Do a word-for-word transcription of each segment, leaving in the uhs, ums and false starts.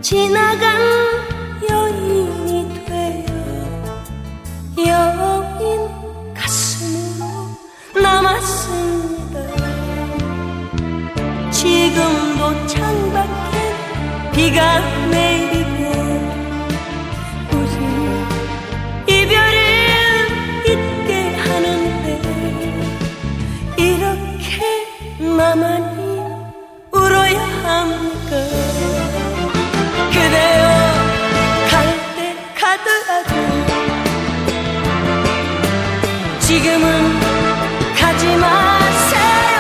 지나간 여인이 되어 여인 가슴으로 남았습니다. 지금도 창밖에 비가 내리고 우리 이별을 잊게 하는데 이렇게 나만이 울어야 합니까? 그대여 갈 때 가더라도 지금은 가지 마세요.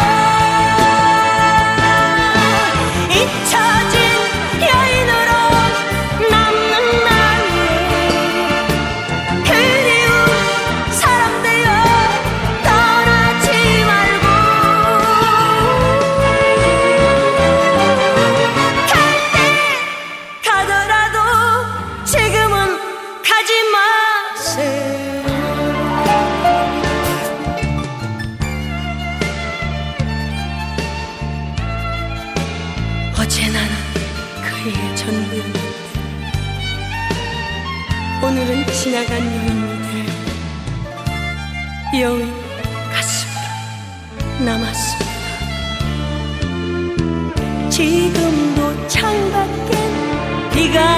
잊혀진 여인으로 남는 나의 그리운 사람 되어 떠나지 말고 갈 때 가더라도 지금은 가지 마세요. 어제 나는 그의 전부였는데 오늘은 지나간 여인이 돼 여인 가슴으로 남았습니다. 지금도 창밖엔 비가